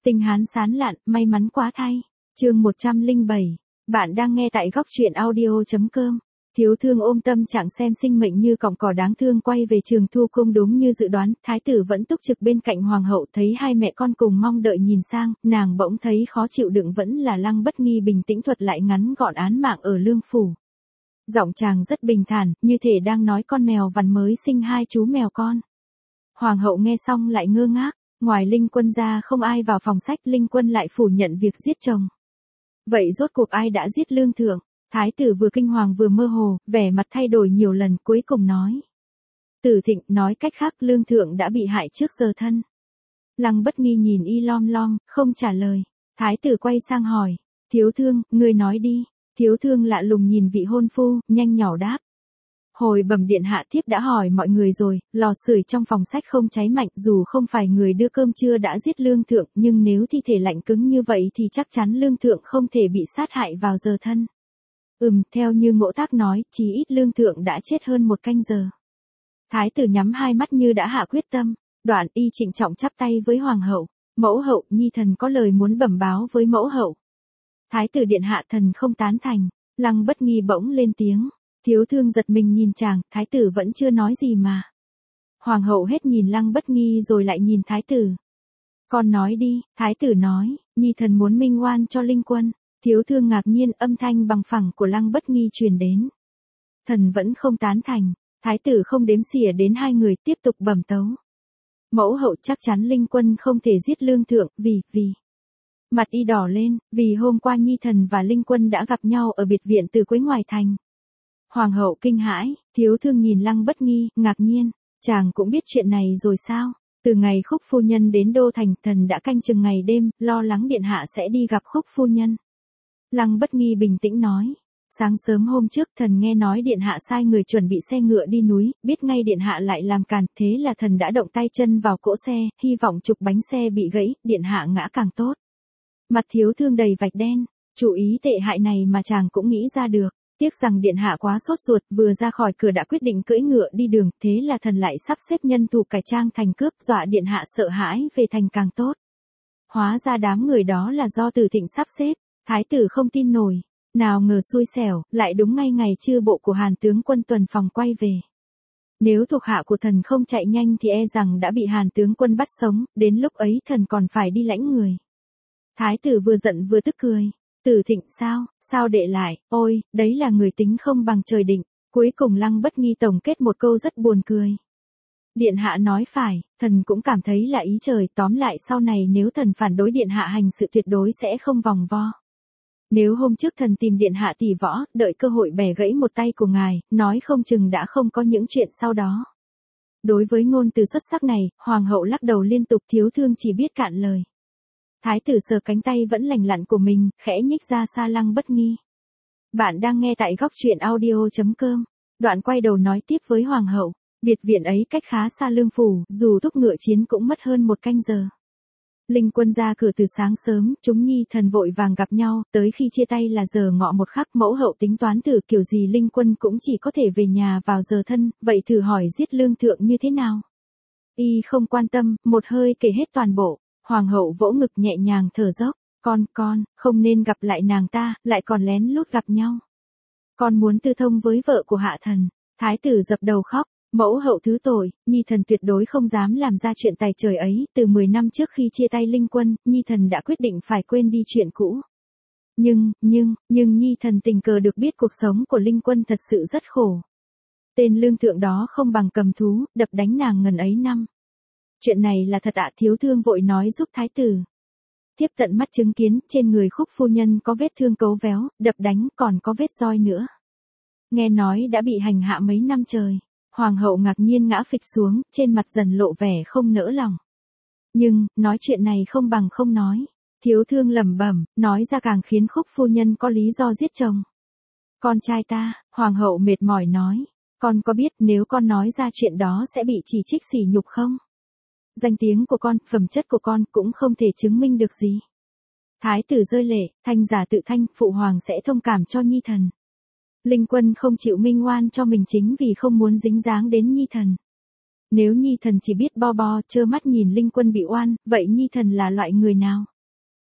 Tinh Hán sán lạn, may mắn quá thay. Chương 107. Bạn đang nghe tại góc truyện audio.com. Thiếu thương ôm tâm trạng xem sinh mệnh như cọng cỏ đáng thương quay về Trường Thu cung. Đúng như dự đoán, thái tử vẫn túc trực bên cạnh hoàng hậu, thấy hai mẹ con cùng mong đợi nhìn sang, nàng bỗng thấy khó chịu đựng, vẫn là Lăng Bất Nghi bình tĩnh thuật lại ngắn gọn án mạng ở Lương phủ. Giọng chàng rất bình thản, như thể đang nói con mèo vằn mới sinh hai chú mèo con. Hoàng hậu nghe xong lại ngơ ngác, ngoài Linh Quân ra không ai vào phòng sách. Linh Quân lại phủ nhận việc giết chồng. Vậy rốt cuộc ai đã giết Lương thượng? Thái tử vừa kinh hoàng vừa mơ hồ, vẻ mặt thay đổi nhiều lần, cuối cùng nói. Tử Thịnh, nói cách khác Lương thượng đã bị hại trước giờ thân. Lăng Bất Nghi nhìn y lom lom, không trả lời. Thái tử quay sang hỏi, thiếu thương, ngươi nói đi. Thiếu thương lạ lùng nhìn vị hôn phu, nhanh nhỏ đáp. Hồi bẩm điện hạ, thiếp đã hỏi mọi người rồi, lò sưởi trong phòng sách không cháy mạnh, dù không phải người đưa cơm trưa đã giết Lương thượng, nhưng nếu thi thể lạnh cứng như vậy thì chắc chắn Lương thượng không thể bị sát hại vào giờ thân. Theo như Ngộ Tác nói, chí ít Lương thượng đã chết hơn 1 canh giờ. Thái tử nhắm hai mắt như đã hạ quyết tâm, đoạn y trịnh trọng chắp tay với hoàng hậu. Mẫu hậu, nhi thần có lời muốn bẩm báo với mẫu hậu. Thái tử điện hạ, thần không tán thành. Lăng Bất Nghi bỗng lên tiếng. Thiếu thương giật mình nhìn chàng, thái tử vẫn chưa nói gì mà. Hoàng hậu hết nhìn Lăng Bất Nghi rồi lại nhìn thái tử. Con nói đi, thái tử nói, nhi thần muốn minh oan cho Linh Quân. Thiếu thương ngạc nhiên, âm thanh bằng phẳng của Lăng Bất Nghi truyền đến. Thần vẫn không tán thành. Thái tử không đếm xỉa đến hai người, tiếp tục bẩm tấu. Mẫu hậu, chắc chắn Linh Quân không thể giết Lương thượng, vì. Mặt y đỏ lên, vì hôm qua nhi thần và Linh Quân đã gặp nhau ở biệt viện Từ Quế ngoài thành. Hoàng hậu kinh hãi, thiếu thương nhìn Lăng Bất Nghi, ngạc nhiên, chàng cũng biết chuyện này rồi sao? Từ ngày Khúc phu nhân đến đô thành, thần đã canh chừng ngày đêm, lo lắng điện hạ sẽ đi gặp Khúc phu nhân. Lăng Bất Nghi bình tĩnh nói, sáng sớm hôm trước thần nghe nói điện hạ sai người chuẩn bị xe ngựa đi núi, biết ngay điện hạ lại làm càn, thế là thần đã động tay chân vào cỗ xe, hy vọng trục bánh xe bị gãy, điện hạ ngã càng tốt. Mặt thiếu thương đầy vạch đen, chủ ý tệ hại này mà chàng cũng nghĩ ra được. Tiếc rằng điện hạ quá sốt ruột, vừa ra khỏi cửa đã quyết định cưỡi ngựa đi đường, thế là thần lại sắp xếp nhân thủ cải trang thành cướp, dọa điện hạ sợ hãi về thành càng tốt. Hóa ra đám người đó là do Tử Thịnh sắp xếp. Thái tử không tin nổi, nào ngờ xui xẻo, lại đúng ngay ngày chư bộ của Hàn tướng quân tuần phòng quay về. Nếu thuộc hạ của thần không chạy nhanh thì e rằng đã bị Hàn tướng quân bắt sống, đến lúc ấy thần còn phải đi lãnh người. Thái tử vừa giận vừa tức cười. Tử Thịnh sao đệ lại, ôi, đấy là người tính không bằng trời định. Cuối cùng Lăng Bất Nghi tổng kết một câu rất buồn cười. Điện hạ nói phải, thần cũng cảm thấy là ý trời, tóm lại sau này nếu thần phản đối điện hạ hành sự tuyệt đối sẽ không vòng vo. Nếu hôm trước thần tìm điện hạ tỉ võ, đợi cơ hội bẻ gãy một tay của ngài, nói không chừng đã không có những chuyện sau đó. Đối với ngôn từ xuất sắc này, hoàng hậu lắc đầu liên tục, thiếu thương chỉ biết cạn lời. Thái tử sờ cánh tay vẫn lành lặn của mình, khẽ nhích ra xa Lăng Bất Nghi. Bạn đang nghe tại góc truyện audio.com. Đoạn quay đầu nói tiếp với hoàng hậu, biệt viện ấy cách khá xa Lương phủ, dù thúc ngựa chiến cũng mất hơn 1 canh giờ. Linh Quân ra cửa từ sáng sớm, chúng nhi thần vội vàng gặp nhau, tới khi chia tay là giờ ngọ 1 khắc. Mẫu hậu tính toán thử kiểu gì Linh Quân cũng chỉ có thể về nhà vào giờ thân, vậy thử hỏi giết Lương thượng như thế nào? Y không quan tâm, một hơi kể hết toàn bộ. Hoàng hậu vỗ ngực nhẹ nhàng thở dốc, con, không nên gặp lại nàng ta, lại còn lén lút gặp nhau. Con muốn tư thông với vợ của hạ thần. Thái tử dập đầu khóc, mẫu hậu thứ tội, nhi thần tuyệt đối không dám làm ra chuyện tày trời ấy. Từ 10 năm trước khi chia tay Linh Quân, nhi thần đã quyết định phải quên đi chuyện cũ. Nhưng nhi thần tình cờ được biết cuộc sống của Linh Quân thật sự rất khổ. Tên Lương thượng đó không bằng cầm thú, đập đánh nàng ngần ấy năm. Chuyện này là thật ạ, thiếu thương vội nói giúp thái tử. Thiếp tận mắt chứng kiến, trên người Khúc phu nhân có vết thương cấu véo, đập đánh, còn có vết roi nữa. Nghe nói đã bị hành hạ mấy năm trời. Hoàng hậu ngạc nhiên ngã phịch xuống, trên mặt dần lộ vẻ không nỡ lòng. Nhưng, nói chuyện này không bằng không nói. Thiếu thương lẩm bẩm, nói ra càng khiến Khúc phu nhân có lý do giết chồng. Con trai ta, hoàng hậu mệt mỏi nói. Con có biết nếu con nói ra chuyện đó sẽ bị chỉ trích sỉ nhục không? Danh tiếng của con, phẩm chất của con cũng không thể chứng minh được gì. Thái tử rơi lệ, thanh giả tự thanh, phụ hoàng sẽ thông cảm cho nhi thần. Linh Quân không chịu minh oan cho mình chính vì không muốn dính dáng đến nhi thần. Nếu nhi thần chỉ biết bo bo, trơ mắt nhìn Linh Quân bị oan, vậy nhi thần là loại người nào?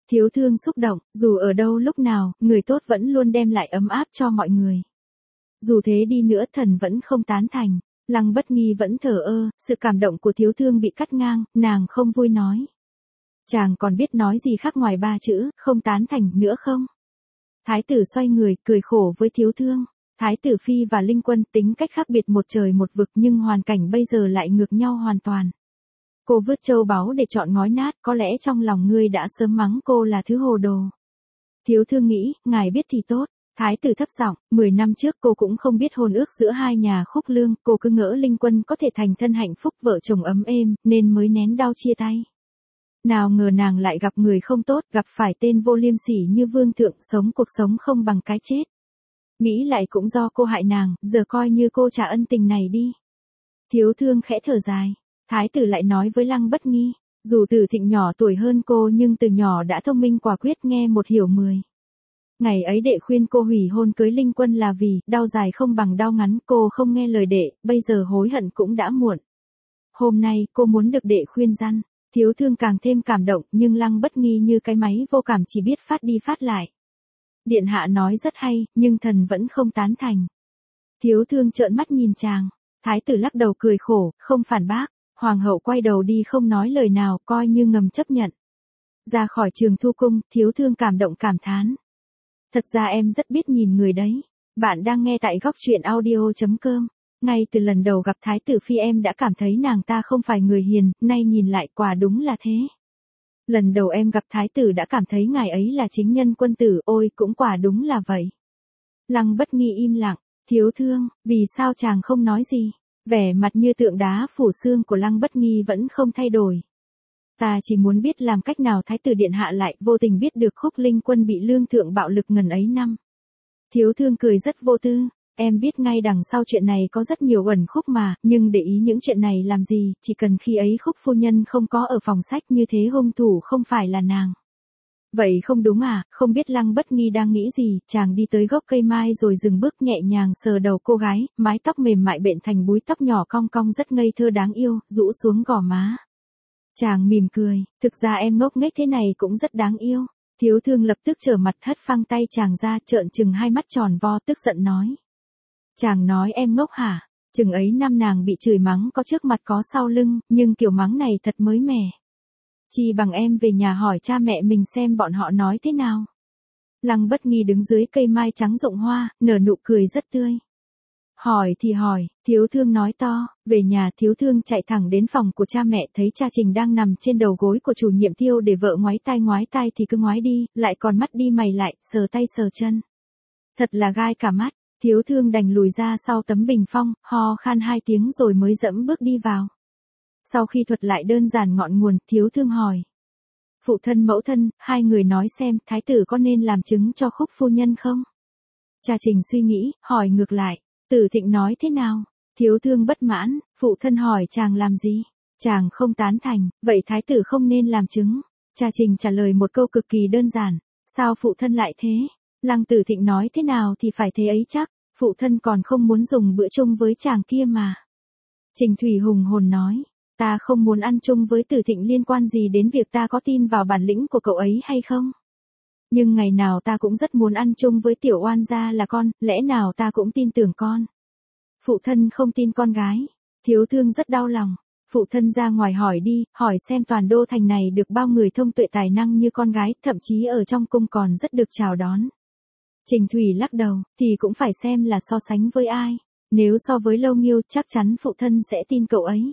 Thiếu thương xúc động, dù ở đâu lúc nào, người tốt vẫn luôn đem lại ấm áp cho mọi người. Dù thế đi nữa thần vẫn không tán thành. Lăng Bất Nghi vẫn thờ ơ, sự cảm động của thiếu thương bị cắt ngang, nàng không vui nói. Chàng còn biết nói gì khác ngoài 3 chữ, không tán thành nữa không? Thái tử xoay người, cười khổ với thiếu thương. Thái tử Phi và Linh Quân tính cách khác biệt một trời một vực nhưng hoàn cảnh bây giờ lại ngược nhau hoàn toàn. Cô vứt châu báu để chọn ngói nát, có lẽ trong lòng ngươi đã sớm mắng cô là thứ hồ đồ. Thiếu thương nghĩ, ngài biết thì tốt. Thái tử thấp giọng, 10 năm trước cô cũng không biết hôn ước giữa hai nhà Khúc Lương, cô cứ ngỡ Linh Quân có thể thành thân hạnh phúc vợ chồng ấm êm, nên mới nén đau chia tay. Nào ngờ nàng lại gặp người không tốt, gặp phải tên vô liêm sỉ như vương thượng, sống cuộc sống không bằng cái chết. Nghĩ lại cũng do cô hại nàng, giờ coi như cô trả ân tình này đi. Thiếu thương khẽ thở dài. Thái tử lại nói với Lăng Bất Nghi, dù Từ Thịnh nhỏ tuổi hơn cô nhưng từ nhỏ đã thông minh quả quyết, nghe một hiểu 10. Ngày ấy đệ khuyên cô hủy hôn cưới Linh Quân là vì, đau dài không bằng đau ngắn, cô không nghe lời đệ, bây giờ hối hận cũng đã muộn. Hôm nay, cô muốn được đệ khuyên răn. Thiếu thương càng thêm cảm động, nhưng Lăng Bất Nghi như cái máy vô cảm chỉ biết phát đi phát lại. Điện hạ nói rất hay, nhưng thần vẫn không tán thành. Thiếu thương trợn mắt nhìn chàng. Thái tử lắc đầu cười khổ, không phản bác. Hoàng hậu quay đầu đi không nói lời nào, coi như ngầm chấp nhận. Ra khỏi Trường Thu Cung, thiếu thương cảm động cảm thán. Thật ra em rất biết nhìn người đấy. Bạn đang nghe tại góc truyện audio.com. Ngay từ lần đầu gặp Thái tử Phi em đã cảm thấy nàng ta không phải người hiền, nay nhìn lại quả đúng là thế. Lần đầu em gặp Thái tử đã cảm thấy ngài ấy là chính nhân quân tử, ôi cũng quả đúng là vậy. Lăng Bất Nghi im lặng, thiếu thương, vì sao chàng không nói gì? Vẻ mặt như tượng đá phủ xương của Lăng Bất Nghi vẫn không thay đổi. Ta chỉ muốn biết làm cách nào Thái tử điện hạ lại vô tình biết được Khúc Linh Quân bị lương thượng bạo lực ngần ấy năm. Thiếu thương cười rất vô tư, em biết ngay đằng sau chuyện này có rất nhiều uẩn khúc mà, nhưng để ý những chuyện này làm gì, chỉ cần khi ấy Khúc phu nhân không có ở phòng sách như thế hung thủ không phải là nàng. Vậy không đúng à, không biết Lăng Bất Nghi đang nghĩ gì, chàng đi tới gốc cây mai rồi dừng bước nhẹ nhàng sờ đầu cô gái, mái tóc mềm mại bện thành búi tóc nhỏ cong cong rất ngây thơ đáng yêu, rũ xuống gò má. Chàng mỉm cười, thực ra em ngốc nghếch thế này cũng rất đáng yêu. Thiếu thương lập tức trở mặt hất phăng tay chàng ra, trợn trừng hai mắt tròn vo tức giận nói. Chàng nói em ngốc hả? Chừng ấy năm nàng bị chửi mắng có trước mặt có sau lưng, nhưng kiểu mắng này thật mới mẻ. Chi bằng em về nhà hỏi cha mẹ mình xem bọn họ nói thế nào. Lăng Bất Nghi đứng dưới cây mai trắng rụng hoa, nở nụ cười rất tươi. Hỏi thì hỏi, thiếu thương nói to, về nhà thiếu thương chạy thẳng đến phòng của cha mẹ thấy cha Trình đang nằm trên đầu gối của chủ nhiệm Thiêu để vợ ngoái tai thì cứ ngoái đi, lại còn mắt đi mày lại, sờ tay sờ chân. Thật là gai cả mắt, thiếu thương đành lùi ra sau tấm bình phong, ho khan 2 tiếng rồi mới dẫm bước đi vào. Sau khi thuật lại đơn giản ngọn nguồn, thiếu thương hỏi. Phụ thân mẫu thân, hai người nói xem, thái tử có nên làm chứng cho Khúc phu nhân không? Cha Trình suy nghĩ, hỏi ngược lại. Từ Thịnh nói thế nào? Thiếu thương bất mãn, phụ thân hỏi chàng làm gì? Chàng không tán thành, vậy thái tử không nên làm chứng. Cha Trình trả lời một câu cực kỳ đơn giản. Sao phụ thân lại thế? Lăng Tử Thịnh nói thế nào thì phải thế ấy chắc, phụ thân còn không muốn dùng bữa chung với chàng kia mà. Trình Thủy hùng hồn nói, ta không muốn ăn chung với Tử Thịnh liên quan gì đến việc ta có tin vào bản lĩnh của cậu ấy hay không? Nhưng ngày nào ta cũng rất muốn ăn chung với tiểu oan gia là con, lẽ nào ta cũng tin tưởng con. Phụ thân không tin con gái. Thiếu thương rất đau lòng. Phụ thân ra ngoài hỏi đi, hỏi xem toàn đô thành này được bao người thông tuệ tài năng như con gái, thậm chí ở trong cung còn rất được chào đón. Trình Thủy lắc đầu, thì cũng phải xem là so sánh với ai. Nếu so với Lâu Nghiêu chắc chắn phụ thân sẽ tin cậu ấy.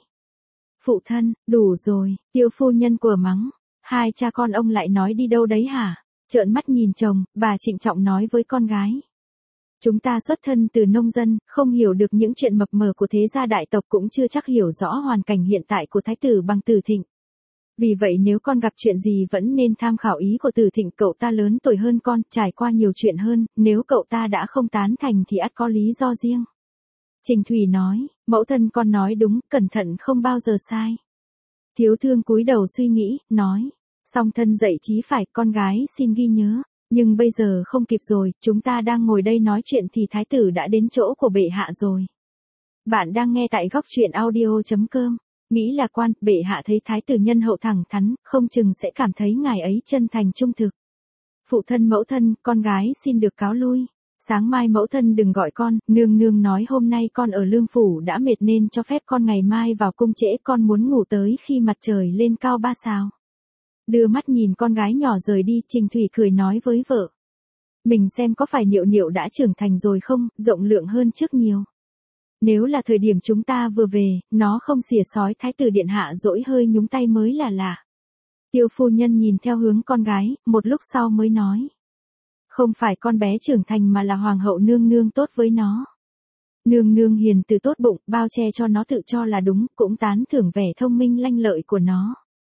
Phụ thân, đủ rồi, Tiêu phu nhân của mắng. Hai cha con ông lại nói đi đâu đấy hả? Trợn mắt nhìn chồng, bà trịnh trọng nói với con gái. Chúng ta xuất thân từ nông dân, không hiểu được những chuyện mập mờ của thế gia đại tộc cũng chưa chắc hiểu rõ hoàn cảnh hiện tại của thái tử bằng Tử Thịnh. Vì vậy nếu con gặp chuyện gì vẫn nên tham khảo ý của Tử Thịnh, cậu ta lớn tuổi hơn con, trải qua nhiều chuyện hơn, nếu cậu ta đã không tán thành thì ắt có lý do riêng. Trình Thủy nói, mẫu thân con nói đúng, cẩn thận không bao giờ sai. Thiếu thương cúi đầu suy nghĩ, nói. Song thân dạy chí phải, con gái xin ghi nhớ. Nhưng bây giờ không kịp rồi, chúng ta đang ngồi đây nói chuyện thì thái tử đã đến chỗ của bệ hạ rồi. Bạn đang nghe tại góc truyện audio.com. Nghĩ là quan, bệ hạ thấy thái tử nhân hậu thẳng thắn, không chừng sẽ cảm thấy ngài ấy chân thành trung thực. Phụ thân mẫu thân, con gái xin được cáo lui. Sáng mai mẫu thân đừng gọi con, nương nương nói hôm nay con ở lương phủ đã mệt nên cho phép con ngày mai vào cung trễ, con muốn ngủ tới khi mặt trời lên cao 3 sao. Đưa mắt nhìn con gái nhỏ rời đi, Trình Thủy cười nói với vợ. Mình xem có phải Niệu Niệu đã trưởng thành rồi không, rộng lượng hơn trước nhiều. Nếu là thời điểm chúng ta vừa về, nó không xỉa sói thái tử điện hạ dỗi hơi nhúng tay mới là lạ. Tiêu phu nhân nhìn theo hướng con gái, một lúc sau mới nói. Không phải con bé trưởng thành mà là hoàng hậu nương nương tốt với nó. Nương nương hiền từ tốt bụng, bao che cho nó tự cho là đúng, cũng tán thưởng vẻ thông minh lanh lợi của nó.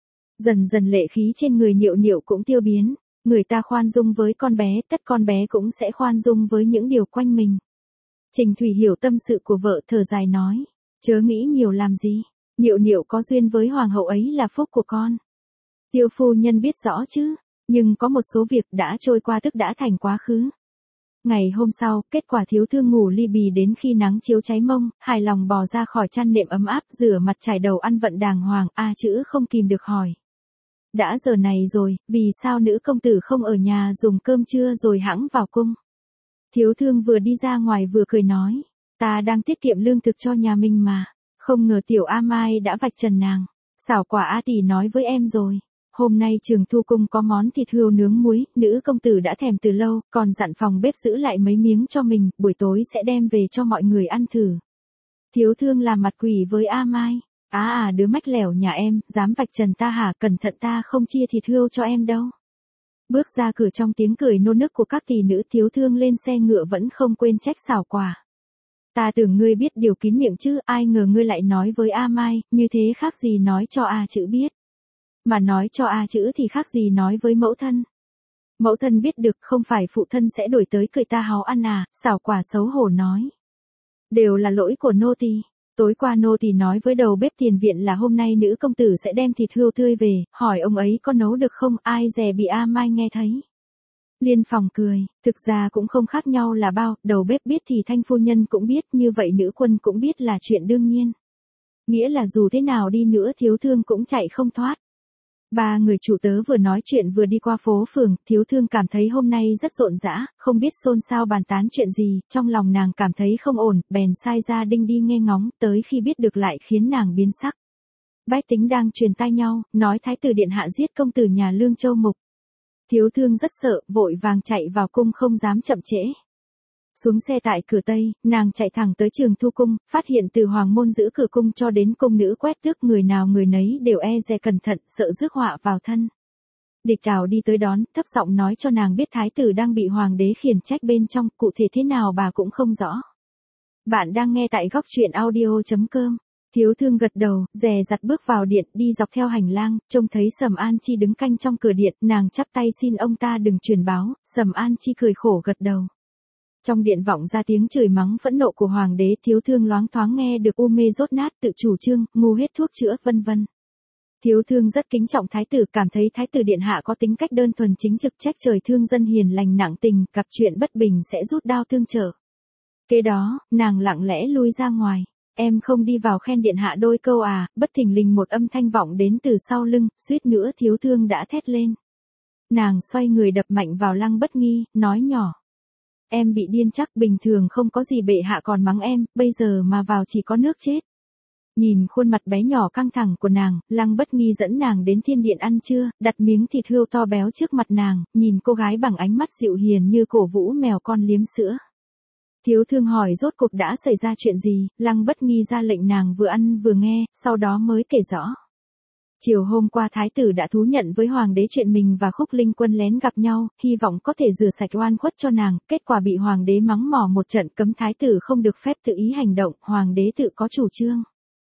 Dần dần lệ khí trên người Niệu Niệu cũng tiêu biến, người ta khoan dung với con bé, tất con bé cũng sẽ khoan dung với những điều quanh mình. Trình Thủy hiểu tâm sự của vợ, thở dài nói, chớ nghĩ nhiều làm gì, Niệu Niệu có duyên với hoàng hậu ấy là phúc của con. Tiêu phu nhân biết rõ chứ, nhưng có một số việc đã trôi qua tức đã thành quá khứ. Ngày hôm sau, kết quả Thiếu Thương ngủ li bì đến khi nắng chiếu cháy mông, hài lòng bò ra khỏi chăn nệm ấm áp, rửa mặt chải đầu ăn vận đàng hoàng, chữ không kìm được hỏi. Đã giờ này rồi, vì sao nữ công tử không ở nhà dùng cơm trưa rồi hẵng vào cung? Thiếu Thương vừa đi ra ngoài vừa cười nói, ta đang tiết kiệm lương thực cho nhà mình mà, không ngờ tiểu A Mai đã vạch trần nàng. Xảo quả A tỷ nói với em rồi, hôm nay Trường Thu cung có món thịt hươu nướng muối, nữ công tử đã thèm từ lâu, còn dặn phòng bếp giữ lại mấy miếng cho mình, buổi tối sẽ đem về cho mọi người ăn thử. Thiếu Thương làm mặt quỷ với A Mai, đứa mách lẻo nhà em, dám vạch trần ta hả, cẩn thận ta không chia thịt hươu cho em đâu. Bước ra cửa trong tiếng cười nô nức của các tỷ nữ, Thiếu Thương lên xe ngựa vẫn không quên trách xảo quả. Ta tưởng ngươi biết điều kín miệng chứ, ai ngờ ngươi lại nói với A Mai, như thế khác gì nói cho A chữ biết. Mà nói cho A chữ thì khác gì nói với mẫu thân. Mẫu thân biết được không phải phụ thân sẽ đổi tới cười ta háo ăn à, xảo quả xấu hổ nói. Đều là lỗi của nô tỳ. Tối qua nô tỳ nói với đầu bếp tiền viện là hôm nay nữ công tử sẽ đem thịt hươu tươi về, hỏi ông ấy có nấu được không, ai dè bị A Mai nghe thấy. Liên phòng cười, thực ra cũng không khác nhau là bao, đầu bếp biết thì thanh phu nhân cũng biết, như vậy nữ quân cũng biết là chuyện đương nhiên. Nghĩa là dù thế nào đi nữa Thiếu Thương cũng chạy không thoát. Ba người chủ tớ vừa nói chuyện vừa đi qua phố phường, Thiếu Thương cảm thấy hôm nay rất rộn rã, không biết xôn xao bàn tán chuyện gì, trong lòng nàng cảm thấy không ổn, bèn sai gia đình đi nghe ngóng, tới khi biết được lại khiến nàng biến sắc. Bách tính đang truyền tai nhau, nói thái tử điện hạ giết công tử nhà Lương Châu Mục. Thiếu Thương rất sợ, vội vàng chạy vào cung không dám chậm trễ. Xuống xe tại cửa Tây, nàng chạy thẳng tới Trường Thu cung, phát hiện từ hoàng môn giữ cửa cung cho đến cung nữ quét tước người nào người nấy đều e dè cẩn thận, sợ rước họa vào thân. Địch Đào đi tới đón, thấp giọng nói cho nàng biết thái tử đang bị hoàng đế khiển trách bên trong, cụ thể thế nào bà cũng không rõ. Bạn đang nghe tại góc truyện audio.com. Thiếu Thương gật đầu, dè dặt bước vào điện, đi dọc theo hành lang, trông thấy Sầm An Chi đứng canh trong cửa điện, nàng chắp tay xin ông ta đừng truyền báo, Sầm An Chi cười khổ gật đầu. Trong điện vọng ra tiếng chửi mắng phẫn nộ của hoàng đế, Thiếu Thương loáng thoáng nghe được u mê dốt nát, tự chủ trương, ngu hết thuốc chữa, vân vân. Thiếu Thương rất kính trọng thái tử, cảm thấy thái tử điện hạ có tính cách đơn thuần chính trực, trách trời thương dân, hiền lành nặng tình, gặp chuyện bất bình sẽ rút đao tương trợ. Kế đó, nàng lặng lẽ lui ra ngoài. Em không đi vào khen điện hạ đôi câu à, bất thình lình một âm thanh vọng đến từ sau lưng, suýt nữa Thiếu Thương đã thét lên. Nàng xoay người đập mạnh vào Lăng Bất Nghi, nói nhỏ. Em bị điên chắc, bình thường không có gì bệ hạ còn mắng em, bây giờ mà vào chỉ có nước chết. Nhìn khuôn mặt bé nhỏ căng thẳng của nàng, Lăng Bất Nghi dẫn nàng đến thiên điện ăn trưa, đặt miếng thịt hươu to béo trước mặt nàng, nhìn cô gái bằng ánh mắt dịu hiền như cổ vũ mèo con liếm sữa. Thiếu Thương hỏi rốt cuộc đã xảy ra chuyện gì, Lăng Bất Nghi ra lệnh nàng vừa ăn vừa nghe, sau đó mới kể rõ. Chiều hôm qua thái tử đã thú nhận với hoàng đế chuyện mình và Khúc Linh Quân lén gặp nhau, hy vọng có thể rửa sạch oan khuất cho nàng, kết quả bị hoàng đế mắng mỏ một trận, cấm thái tử không được phép tự ý hành động, hoàng đế tự có chủ trương.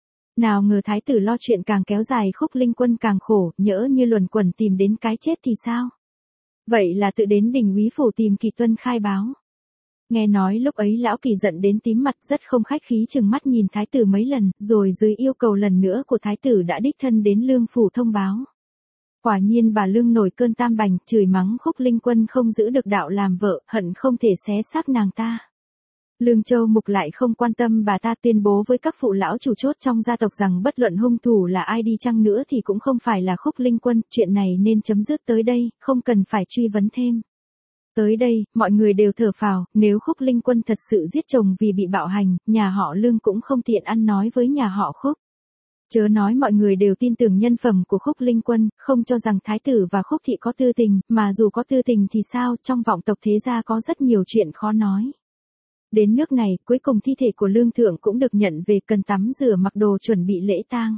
Nào ngờ thái tử lo chuyện càng kéo dài, Khúc Linh Quân càng khổ, nhỡ như luẩn quẩn tìm đến cái chết thì sao? Vậy là tự đến Đình Úy phủ tìm Kỳ Tuân khai báo. Nghe nói lúc ấy lão Kỳ giận đến tím mặt, rất không khách khí chừng mắt nhìn thái tử mấy lần, rồi dưới yêu cầu lần nữa của thái tử đã đích thân đến Lương phủ thông báo. Quả nhiên bà Lương nổi cơn tam bành, chửi mắng Khúc Linh Quân không giữ được đạo làm vợ, hận không thể xé xác nàng ta. Lương Châu Mục lại không quan tâm bà ta, tuyên bố với các phụ lão chủ chốt trong gia tộc rằng bất luận hung thủ là ai đi chăng nữa thì cũng không phải là Khúc Linh Quân, chuyện này nên chấm dứt tới đây, không cần phải truy vấn thêm. Tới đây, mọi người đều thở phào, nếu Khúc Linh Quân thật sự giết chồng vì bị bạo hành, nhà họ Lương cũng không tiện ăn nói với nhà họ Khúc. Chớ nói mọi người đều tin tưởng nhân phẩm của Khúc Linh Quân, không cho rằng thái tử và Khúc thị có tư tình, mà dù có tư tình thì sao, trong vọng tộc thế gia có rất nhiều chuyện khó nói. Đến nước này, cuối cùng thi thể của Lương Thượng cũng được nhận về, cần tắm rửa mặc đồ chuẩn bị lễ tang.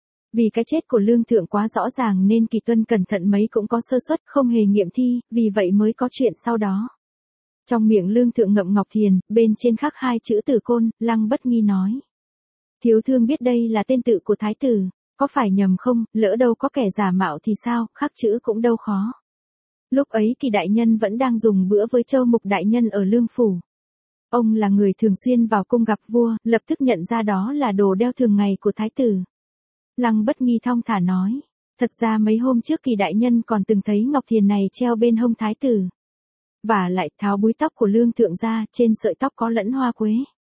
Vì cái chết của Lương Thượng quá rõ ràng nên Kỳ Tuân cẩn thận mấy cũng có sơ suất, không hề nghiệm thi, vì vậy mới có chuyện sau đó. Trong miệng Lương Thượng ngậm ngọc thiền, bên trên khắc 2 chữ Tử Côn, Lăng Bất Nghi nói. Thiếu thương biết đây là tên tự của thái tử, có phải nhầm không, lỡ đâu có kẻ giả mạo thì sao, khắc chữ cũng đâu khó. Lúc ấy Kỳ đại nhân vẫn đang dùng bữa với Châu Mục đại nhân ở Lương phủ. Ông là người thường xuyên vào cung gặp vua, lập tức nhận ra đó là đồ đeo thường ngày của thái tử. Lăng Bất Nghi thong thả nói, thật ra mấy hôm trước Kỳ đại nhân còn từng thấy ngọc thiền này treo bên hông thái tử. Và lại tháo búi tóc của Lương Thượng ra, trên sợi tóc có lẫn hoa quế.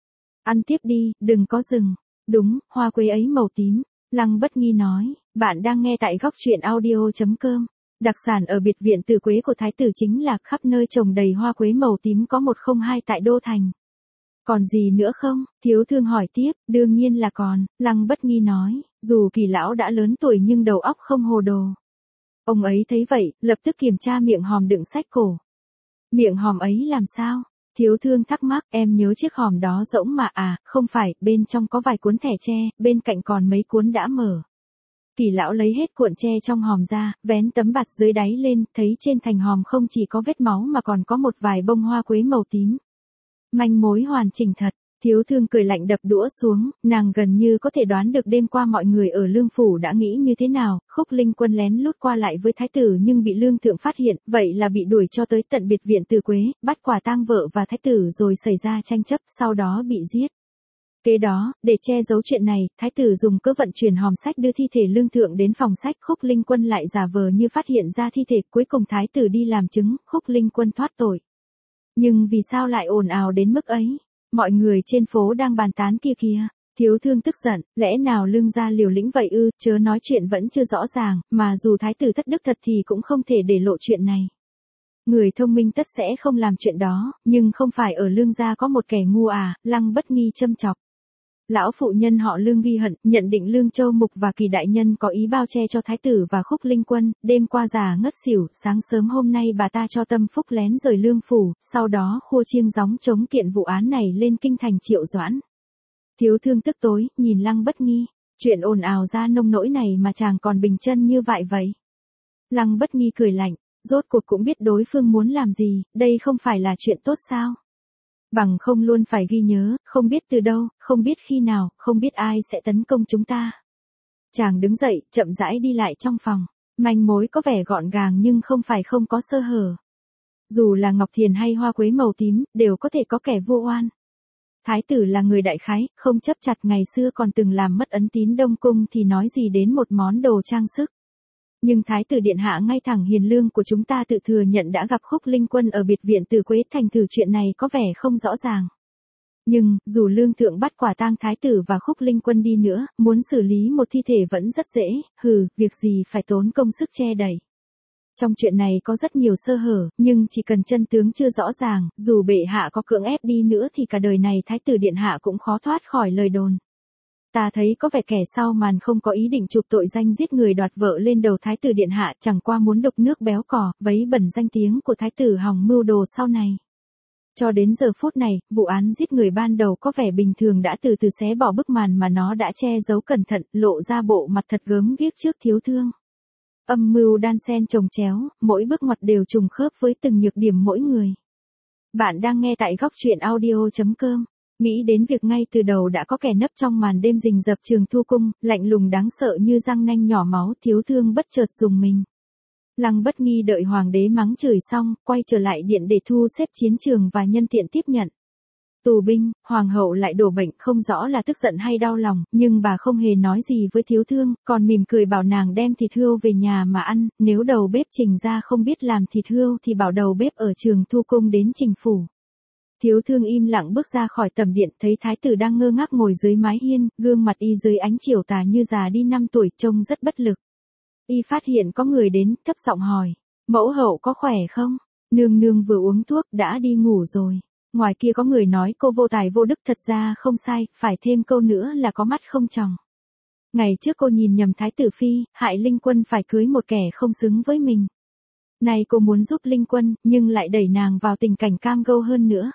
Ăn tiếp đi, đừng có dừng. Đúng, hoa quế ấy màu tím. Lăng Bất Nghi nói, bạn đang nghe tại góc truyện audio.com. Đặc sản ở biệt viện Từ Quế của thái tử chính là khắp nơi trồng đầy hoa quế màu tím, có 102 tại Đô Thành. Còn gì nữa không? Thiếu thương hỏi tiếp, đương nhiên là còn, Lăng Bất Nghi nói, dù Kỳ lão đã lớn tuổi nhưng đầu óc không hồ đồ. Ông ấy thấy vậy, lập tức kiểm tra miệng hòm đựng sách cổ. Miệng hòm ấy làm sao? Thiếu thương thắc mắc, em nhớ chiếc hòm đó rỗng mà à, không phải, bên trong có vài cuốn thẻ tre, bên cạnh còn mấy cuốn đã mở. Kỳ lão lấy hết cuộn tre trong hòm ra, vén tấm bạt dưới đáy lên, thấy trên thành hòm không chỉ có vết máu mà còn có một vài bông hoa quế màu tím. Manh mối hoàn chỉnh thật. Thiếu thương cười lạnh đập đũa xuống, nàng gần như có thể đoán được đêm qua mọi người ở Lương phủ đã nghĩ như thế nào. Khúc Linh Quân lén lút qua lại với thái tử nhưng bị Lương Thượng phát hiện, vậy là bị đuổi cho tới tận biệt viện Từ Quế, bắt quả tang vợ và thái tử rồi xảy ra tranh chấp, sau đó bị giết. Kế đó, để che giấu chuyện này, thái tử dùng cớ vận chuyển hòm sách đưa thi thể Lương Thượng đến phòng sách, Khúc Linh Quân lại giả vờ như phát hiện ra thi thể, cuối cùng thái tử đi làm chứng, Khúc Linh Quân thoát tội. Nhưng vì sao lại ồn ào đến mức ấy? Mọi người trên phố đang bàn tán kia kìa. Thiếu thương tức giận, lẽ nào Lương gia liều lĩnh vậy ư, chớ nói chuyện vẫn chưa rõ ràng, mà dù thái tử thất đức thật thì cũng không thể để lộ chuyện này. Người thông minh tất sẽ không làm chuyện đó, nhưng không phải ở Lương gia có một kẻ ngu à, Lăng Bất Nghi châm chọc. Lão phụ nhân họ Lương ghi hận, nhận định Lương Châu Mục và Kỳ đại nhân có ý bao che cho thái tử và Khúc Linh Quân, đêm qua già ngất xỉu, sáng sớm hôm nay bà ta cho Tâm Phúc lén rời Lương phủ, sau đó khua chiêng gióng chống kiện vụ án này lên kinh thành Triệu Doãn. Thiếu thương tức tối, nhìn Lăng Bất Nghi, chuyện ồn ào ra nông nỗi này mà chàng còn bình chân như vậy. Lăng Bất Nghi cười lạnh, rốt cuộc cũng biết đối phương muốn làm gì, đây không phải là chuyện tốt sao? Bằng không luôn phải ghi nhớ, không biết từ đâu, không biết khi nào, không biết ai sẽ tấn công chúng ta. Chàng đứng dậy, chậm rãi đi lại trong phòng. Manh mối có vẻ gọn gàng nhưng không phải không có sơ hở. Dù là ngọc thiền hay hoa quế màu tím, đều có thể có kẻ vô oan. Thái tử là người đại khái, không chấp chặt, ngày xưa còn từng làm mất ấn tín Đông cung thì nói gì đến một món đồ trang sức. Nhưng thái tử điện hạ ngay thẳng hiền lương của chúng ta tự thừa nhận đã gặp Khúc Linh Quân ở biệt viện Từ Quế, thành thử chuyện này có vẻ không rõ ràng. Nhưng, dù Lương Thượng bắt quả tang thái tử và Khúc Linh Quân đi nữa, muốn xử lý một thi thể vẫn rất dễ, việc gì phải tốn công sức che đậy. Trong chuyện này có rất nhiều sơ hở, nhưng chỉ cần chân tướng chưa rõ ràng, dù bệ hạ có cưỡng ép đi nữa thì cả đời này thái tử điện hạ cũng khó thoát khỏi lời đồn. Ta thấy có vẻ kẻ sau màn không có ý định chụp tội danh giết người đoạt vợ lên đầu thái tử điện hạ, chẳng qua muốn đục nước béo cò, vấy bẩn danh tiếng của thái tử hòng mưu đồ sau này. Cho đến giờ phút này, vụ án giết người ban đầu có vẻ bình thường đã từ từ xé bỏ bức màn mà nó đã che giấu cẩn thận, lộ ra bộ mặt thật gớm ghiếc trước thiếu thương. Âm mưu đan xen chồng chéo, mỗi bước ngoặt đều trùng khớp với từng nhược điểm mỗi người. Bạn đang nghe tại góc truyện audio.com. Nghĩ đến việc ngay từ đầu đã có kẻ nấp trong màn đêm rình rập Trường Thu Cung, lạnh lùng đáng sợ như răng nanh nhỏ máu, thiếu thương bất chợt dùng mình. Lăng Bất Nghi đợi hoàng đế mắng chửi xong, quay trở lại điện để thu xếp chiến trường và nhân tiện tiếp nhận tù binh. Hoàng hậu lại đổ bệnh, không rõ là tức giận hay đau lòng, nhưng bà không hề nói gì với thiếu thương, còn mỉm cười bảo nàng đem thịt hươu về nhà mà ăn, nếu đầu bếp Trình gia không biết làm thịt hươu thì bảo đầu bếp ở Trường Thu Cung đến Trình phủ. Thiếu thương im lặng bước ra khỏi tầm điện, thấy thái tử đang ngơ ngác ngồi dưới mái hiên, gương mặt y dưới ánh chiều tà như già đi 5 tuổi, trông rất bất lực. Y phát hiện có người đến, thấp giọng hỏi, mẫu hậu có khỏe không? Nương nương vừa uống thuốc đã đi ngủ rồi. Ngoài kia có người nói cô vô tài vô đức, thật ra không sai, phải thêm câu nữa là có mắt không tròng. Ngày trước cô nhìn nhầm thái tử phi, hại Linh Quân phải cưới một kẻ không xứng với mình. Này cô muốn giúp Linh Quân, nhưng lại đẩy nàng vào tình cảnh cam go hơn nữa.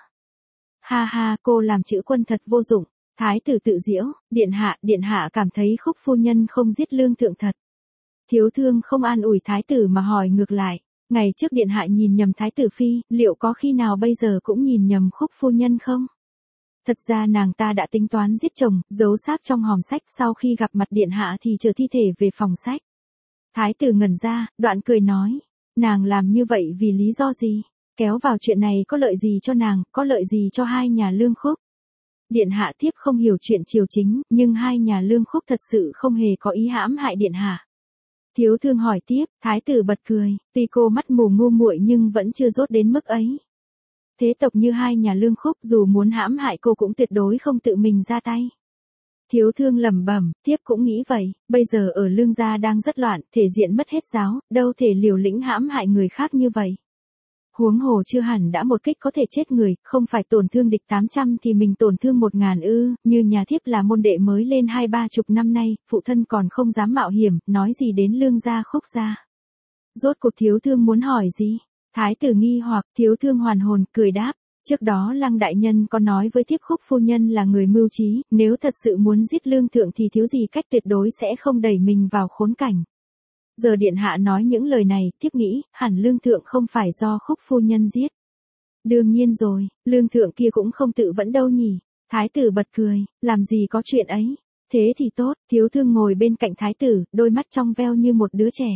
Ha ha, cô làm chữ quân thật vô dụng. Thái tử tự giễu, điện hạ cảm thấy Khúc phu nhân không giết Lương Thượng thật. Thiếu thương không an ủi thái tử mà hỏi ngược lại, ngày trước điện hạ nhìn nhầm thái tử phi, liệu có khi nào bây giờ cũng nhìn nhầm Khúc phu nhân không? Thật ra nàng ta đã tính toán giết chồng, giấu xác trong hòm sách, sau khi gặp mặt điện hạ thì chở thi thể về phòng sách. Thái tử ngẩn ra, đoạn cười nói, nàng làm như vậy vì lý do gì? Kéo vào chuyện này có lợi gì cho nàng, có lợi gì cho hai nhà Lương Khúc? Điện hạ tiếp không hiểu chuyện triều chính, nhưng hai nhà Lương Khúc thật sự không hề có ý hãm hại điện hạ. Thiếu thương hỏi tiếp, thái tử bật cười, tuy cô mắt mù ngu muội nhưng vẫn chưa dốt đến mức ấy. Thế tộc như hai nhà Lương Khúc dù muốn hãm hại cô cũng tuyệt đối không tự mình ra tay. Thiếu thương lẩm bẩm, tiếp cũng nghĩ vậy, bây giờ ở Lương gia đang rất loạn, thể diện mất hết giáo, đâu thể liều lĩnh hãm hại người khác như vậy. Huống hồ chưa hẳn đã một kích có thể chết người, không phải tổn thương địch 800 thì mình tổn thương 1000 ư, như nhà thiếp là môn đệ mới lên 20-30 năm nay, phụ thân còn không dám mạo hiểm, nói gì đến Lương gia Khúc gia. Rốt cuộc thiếu thương muốn hỏi gì? Thái tử nghi hoặc, thiếu thương hoàn hồn, cười đáp. Trước đó Lăng đại nhân có nói với thiếp Khúc phu nhân là người mưu trí, nếu thật sự muốn giết Lương Thượng thì thiếu gì cách tuyệt đối sẽ không đẩy mình vào khốn cảnh. Giờ điện hạ nói những lời này, thiếp nghĩ, hẳn Lương Thượng không phải do Khúc phu nhân giết. Đương nhiên rồi, Lương Thượng kia cũng không tự vẫn đâu nhỉ. Thái tử bật cười, làm gì có chuyện ấy. Thế thì tốt, thiếu thương ngồi bên cạnh thái tử, đôi mắt trong veo như một đứa trẻ.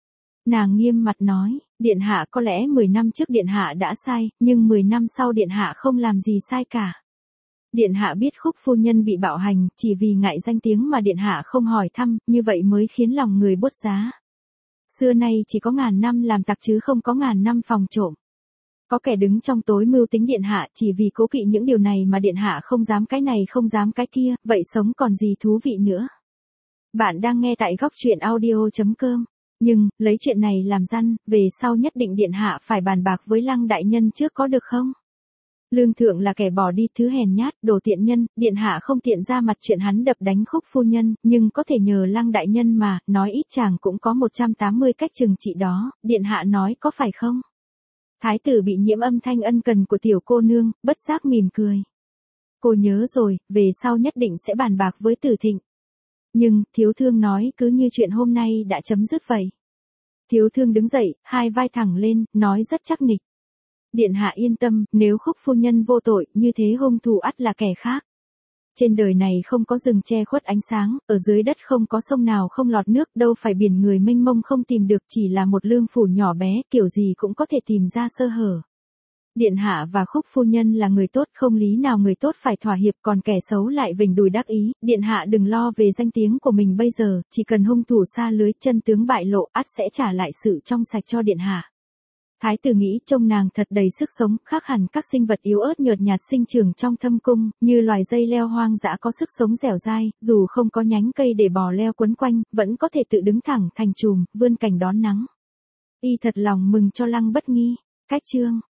Nàng nghiêm mặt nói, điện hạ có lẽ 10 năm trước điện hạ đã sai, nhưng 10 năm sau điện hạ không làm gì sai cả. Điện hạ biết Khúc phu nhân bị bạo hành, chỉ vì ngại danh tiếng mà điện hạ không hỏi thăm, như vậy mới khiến lòng người buốt giá. Xưa nay chỉ có 1000 năm làm tặc chứ không có 1000 năm phòng trộm. Có kẻ đứng trong tối mưu tính điện hạ, chỉ vì cố kỵ những điều này mà điện hạ không dám cái này không dám cái kia, vậy sống còn gì thú vị nữa. Bạn đang nghe tại góc truyện audio.com. Nhưng, lấy chuyện này làm răn, về sau nhất định điện hạ phải bàn bạc với Lăng đại nhân trước có được không? Lương Thượng là kẻ bỏ đi thứ hèn nhát, đồ tiện nhân, điện hạ không tiện ra mặt chuyện hắn đập đánh Khúc phu nhân, nhưng có thể nhờ Lăng đại nhân mà, nói ít chàng cũng có 180 cách trừng trị đó, điện hạ nói có phải không? Thái tử bị nhiễm âm thanh ân cần của tiểu cô nương, bất giác mỉm cười. Cô nhớ rồi, về sau nhất định sẽ bàn bạc với Tử Thịnh. Nhưng, thiếu thương nói cứ như chuyện hôm nay đã chấm dứt vậy. Thiếu thương đứng dậy, hai vai thẳng lên, nói rất chắc nịch. Điện hạ yên tâm, nếu Khúc phu nhân vô tội, như thế hung thủ ắt là kẻ khác. Trên đời này không có rừng che khuất ánh sáng, ở dưới đất không có sông nào không lọt nước, đâu phải biển người mênh mông không tìm được, chỉ là một lương phủ nhỏ bé, kiểu gì cũng có thể tìm ra sơ hở. Điện hạ và Khúc phu nhân là người tốt, không lý nào người tốt phải thỏa hiệp, còn kẻ xấu lại vểnh đùi đắc ý, điện hạ đừng lo về danh tiếng của mình bây giờ, chỉ cần hung thủ xa lưới, chân tướng bại lộ, ắt sẽ trả lại sự trong sạch cho điện hạ. Thái tử nghĩ trông nàng thật đầy sức sống, khác hẳn các sinh vật yếu ớt nhợt nhạt sinh trưởng trong thâm cung, như loài dây leo hoang dã có sức sống dẻo dai, dù không có nhánh cây để bò leo quấn quanh, vẫn có thể tự đứng thẳng thành chùm, vươn cành đón nắng. Y thật lòng mừng cho Lăng Bất Nghi. Cách chương